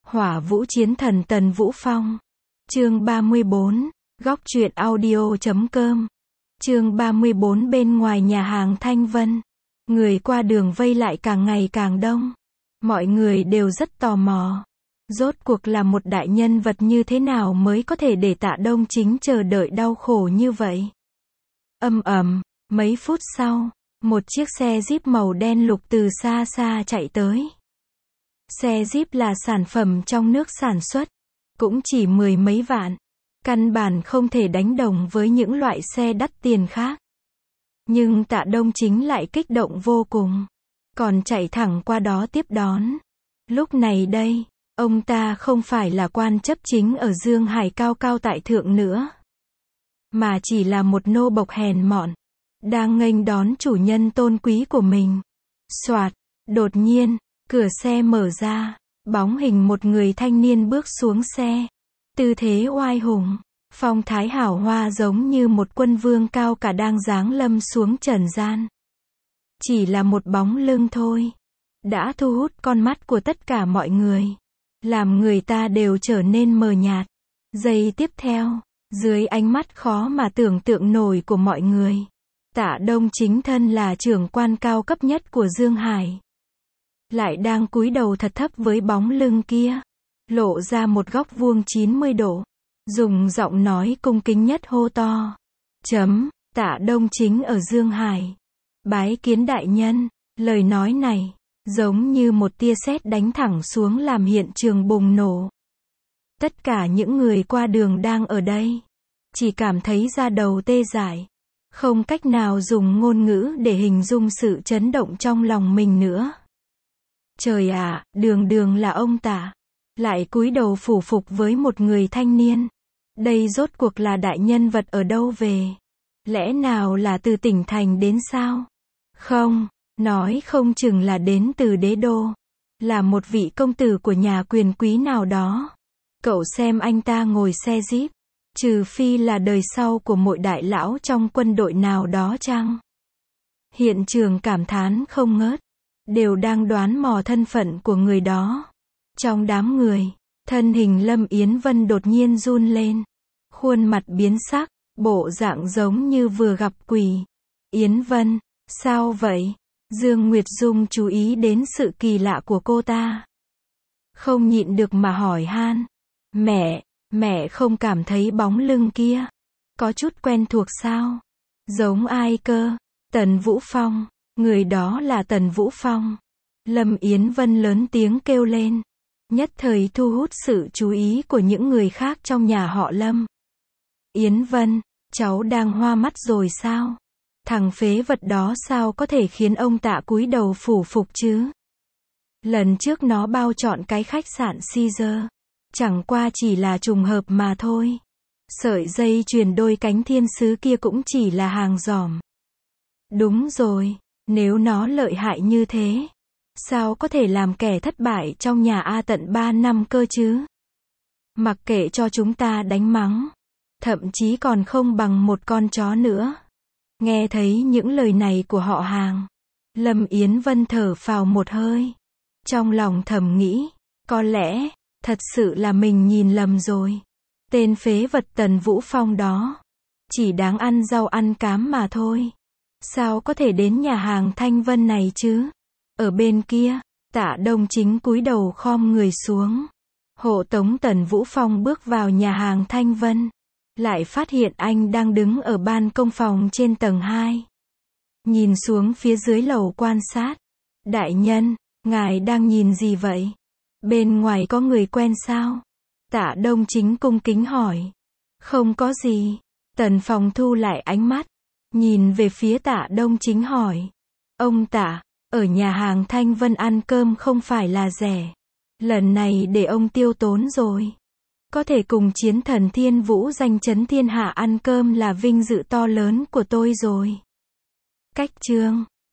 Hỏa Vũ Chiến Thần Tần Vũ Phong. Chương 34, Góc truyện audio.com. Chương 34. Bên ngoài nhà hàng Thanh Vân, người qua đường vây lại càng ngày càng đông. Mọi người đều rất tò mò. Rốt cuộc là một đại nhân vật như thế nào mới có thể để Tạ Đông Chính chờ đợi đau khổ như vậy. Ầm ầm, mấy phút sau, một chiếc xe Jeep màu đen lục từ xa xa chạy tới. Xe Jeep là sản phẩm trong nước sản xuất, cũng chỉ mười mấy vạn, căn bản không thể đánh đồng với những loại xe đắt tiền khác. Nhưng Tạ Đông Chính lại kích động vô cùng, còn chạy thẳng qua đó tiếp đón. Lúc này đây, ông ta không phải là quan chấp chính ở Dương Hải cao cao tại thượng nữa, mà chỉ là một nô bộc hèn mọn, đang nghênh đón chủ nhân tôn quý của mình. Soạt, đột nhiên, cửa xe mở ra, bóng hình một người thanh niên bước xuống xe. Tư thế oai hùng, phong thái hảo hoa giống như một quân vương cao cả đang giáng lâm xuống trần gian. Chỉ là một bóng lưng thôi, đã thu hút con mắt của tất cả mọi người, làm người ta đều trở nên mờ nhạt. Giây tiếp theo, dưới ánh mắt khó mà tưởng tượng nổi của mọi người, Tạ Đông Chính thân là trưởng quan cao cấp nhất của Dương Hải, lại đang cúi đầu thật thấp với bóng lưng kia, lộ ra một góc vuông 90 độ, dùng giọng nói cung kính nhất hô to. Tạ Đông Chính ở Dương Hải, bái kiến đại nhân. Lời nói này, giống như một tia sét đánh thẳng xuống làm hiện trường bùng nổ. Tất cả những người qua đường đang ở đây, chỉ cảm thấy da đầu tê dại, không cách nào dùng ngôn ngữ để hình dung sự chấn động trong lòng mình nữa. Trời ạ, đường đường là ông Tạ, lại cúi đầu phủ phục với một người thanh niên. Đây rốt cuộc là đại nhân vật ở đâu về? Lẽ nào là từ tỉnh thành đến sao? Không, nói không chừng là đến từ đế đô, là một vị công tử của nhà quyền quý nào đó. Cậu xem anh ta ngồi xe Jeep, trừ phi là đời sau của một đại lão trong quân đội nào đó chăng? Hiện trường cảm thán không ngớt, đều đang đoán mò thân phận của người đó. Trong đám người, thân hình Lâm Yến Vân đột nhiên run lên, khuôn mặt biến sắc, bộ dạng giống như vừa gặp quỷ. Yến Vân, sao vậy? Dương Nguyệt Dung chú ý đến sự kỳ lạ của cô ta, không nhịn được mà hỏi han. Mẹ không cảm thấy bóng lưng kia có chút quen thuộc sao? Giống ai cơ? Tần Vũ Phong, người đó là Tần Vũ Phong. Lâm Yến Vân lớn tiếng kêu lên, nhất thời thu hút sự chú ý của những người khác trong nhà họ Lâm. Yến Vân, cháu đang hoa mắt rồi sao? Thằng phế vật đó sao có thể khiến ông Tạ cúi đầu phủ phục chứ? Lần trước nó bao trọn cái khách sạn Caesar, chẳng qua chỉ là trùng hợp mà thôi. Sợi dây chuyền đôi cánh thiên sứ kia cũng chỉ là hàng giỏm. Đúng rồi, nếu nó lợi hại như thế, sao có thể làm kẻ thất bại trong nhà A tận 3 năm cơ chứ? Mặc kệ cho chúng ta đánh mắng, thậm chí còn không bằng một con chó nữa. Nghe thấy những lời này của họ hàng, Lâm Yến Vân thở phào một hơi, trong lòng thầm nghĩ, có lẽ thật sự là mình nhìn lầm rồi. Tên phế vật Tần Vũ Phong đó, chỉ đáng ăn rau ăn cám mà thôi. Sao có thể đến nhà hàng Thanh Vân này chứ? Ở bên kia, Tạ Đông Chính cúi đầu khom người xuống, hộ tống Tần Vũ Phong bước vào nhà hàng Thanh Vân. Lại phát hiện anh đang đứng ở ban công phòng trên tầng 2. Nhìn xuống phía dưới lầu quan sát. Đại nhân, ngài đang nhìn gì vậy? Bên ngoài có người quen sao? Tạ Đông Chính cung kính hỏi. Không có gì. Tần Phong thu lại ánh mắt, nhìn về phía Tạ Đông Chính hỏi. Ông Tạ, ở nhà hàng Thanh Vân ăn cơm không phải là rẻ. Lần này để ông tiêu tốn rồi. Có thể cùng chiến thần Thiên Vũ danh chấn thiên hạ ăn cơm là vinh dự to lớn của tôi rồi. Cách chương